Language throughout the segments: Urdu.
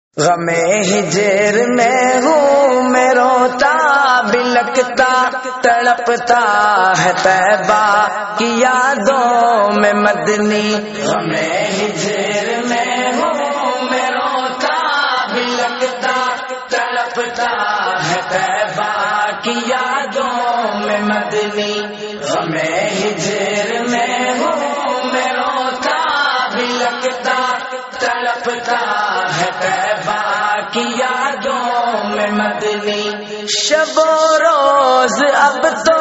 غم ہجر میں ہوں میں روتا بلکتا تڑپتا ہے طیبہ کی یادوں میں مدنی. غم ہجر میں ہوں میں روتا بلکتا تڑپتا ہے طیبہ کی یادوں میں مدنی. غم ہجر میں ہوں میں روتا بلکتا تڑپتا ہے طیبہ کی یادوں میں مدنی. شب و روز اب تو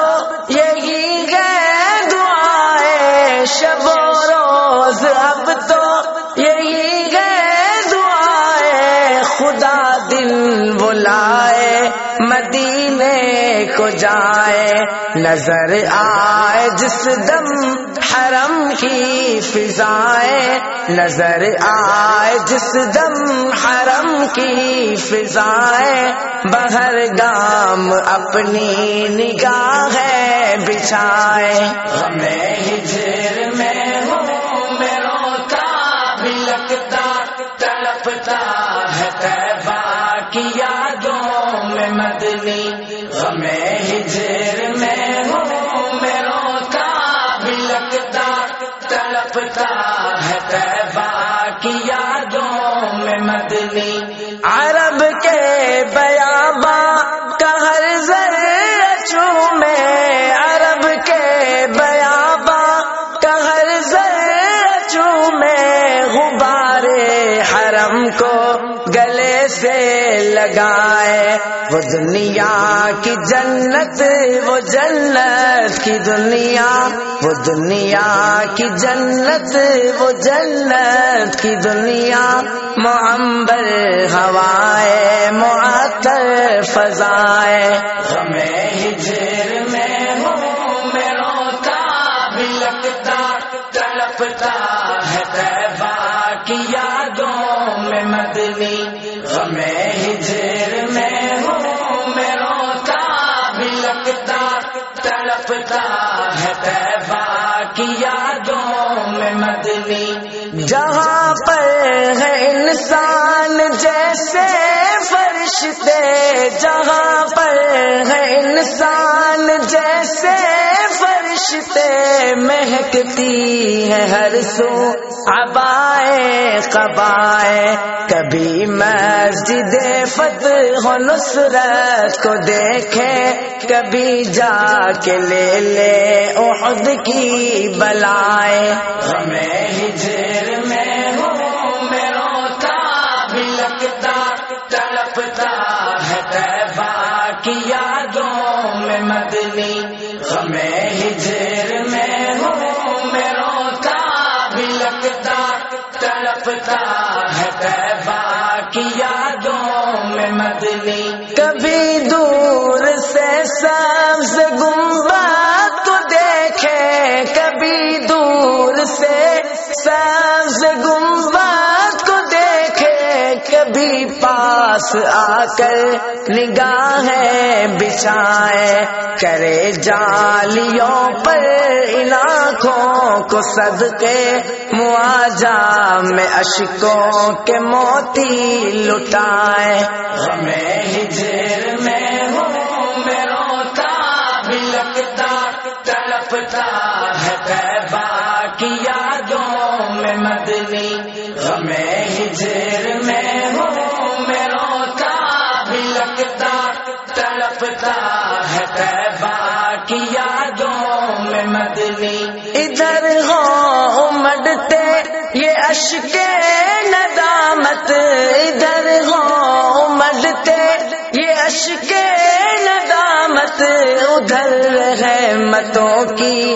یہی ہے دعائیں، شب و روز اب تو یہی ہے دعائیں، خدا دل بلائے مدینے کو جائے. نظر آئے جس دم حرم کی فضائیں، نظر آئے جس دم حرم کی فضائیں، بہر گام اپنی نگاہیں بچھائے. غم ہجر میں ہوں میں روتا بلکتا تڑپتا ہے طیبہ کی یادوں میں مدنی. غم ہجر میں ہوں میں روتا بلکتا تڑپتا ہے طیبہ کی یادوں میں مدنی. عرب کے بیاباں کا ہر ذرہ چومے، عرب کے بیاباں کا ہر ذرہ چومے، غبار حرم کو گلے سے لگائے. وہ دنیا کی جنت، وہ جنت کی دنیا، وہ دنیا کی جنت، وہ جنت کی دنیا، معمبر ہوائے معطر فضائے. غم ہجر میں ہوں میں روتا بلکتا تڑپتا ہے طیبہ کی یادوں میں مدنی. غم ہجر میں ہوں میں روتا بلکتا تڑپتا ہے طیبہ کی یادوں میں مدنی. جہاں پر ہے انسان جیسے فرشتے، جہاں پر ہے انسان جیسے فرشتے، مہکتی ہے ہر سو عبائے قبائے. کبھی مسجد فتح و نصرت کو دیکھے، کبھی جا کے لے لے احد کی بلائے. غم ہجر میں ہوں میں روتا بلکتا تڑپتا ہے طیبہ کی یادوں میں مدنی. غم ہجر میں ہوں میں روتا بلکتا تڑپتا ہے طیبہ کی یادوں میں مدنی. کبھی دور سے سبز گنبد کو دیکھے، کبھی دور سے سبز گنبد کو دیکھے، کبھی پاس آ کر نگاہیں بچھائے. کرے جالیوں پر ان آنکھوں کو صدقے، مواجہ میں اشکوں کے موتی لٹائے. غم ہجر میں ہوں میں روتا بلکتا تڑپتا ہے طیبہ کی یادوں میں مدنی. غم ہجر میں ہوں میں روتا بلکتا تڑپتا ہے طیبہ کی یادوں میں مدنی. ادھر ہوں امڑتے یہ اشکے ندامت، ادھر ہوں امڑتے یہ اشکے ندامت، ادھر رحمتوں کی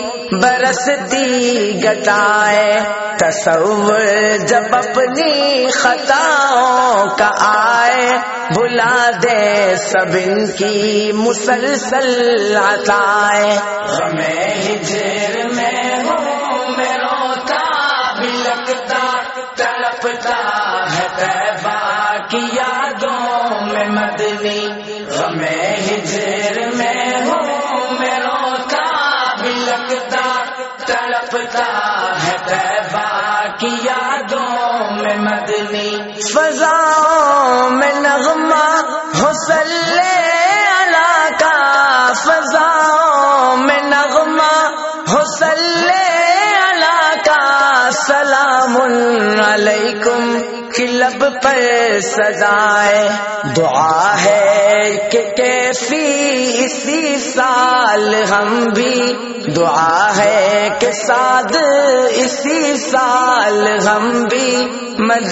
برستی گٹائے. تصور جب اپنی خطاؤں کا آئے، بھلا دے سب ان کی مسلسل عطائے. غم ہجر میں ہوں میں روتا بلکتا تڑپتا ہے طیبہ کی یادوں میں مدنی. غم ہجر میں ہوں میں روتا بلکتا تڑپتا ہے طیبہ کی یادوں میں مدنی. فضا فضاؤں میں نغمہ ہو صلی علی کا، فضاؤں میں نغمہ ہو صلی علی کا، سلام علیکم کی لب پر سزائے دعا ہے کہ کیفی اسی سال ہم بھی، دعا ہے کہ سعد اسی سال ہم بھی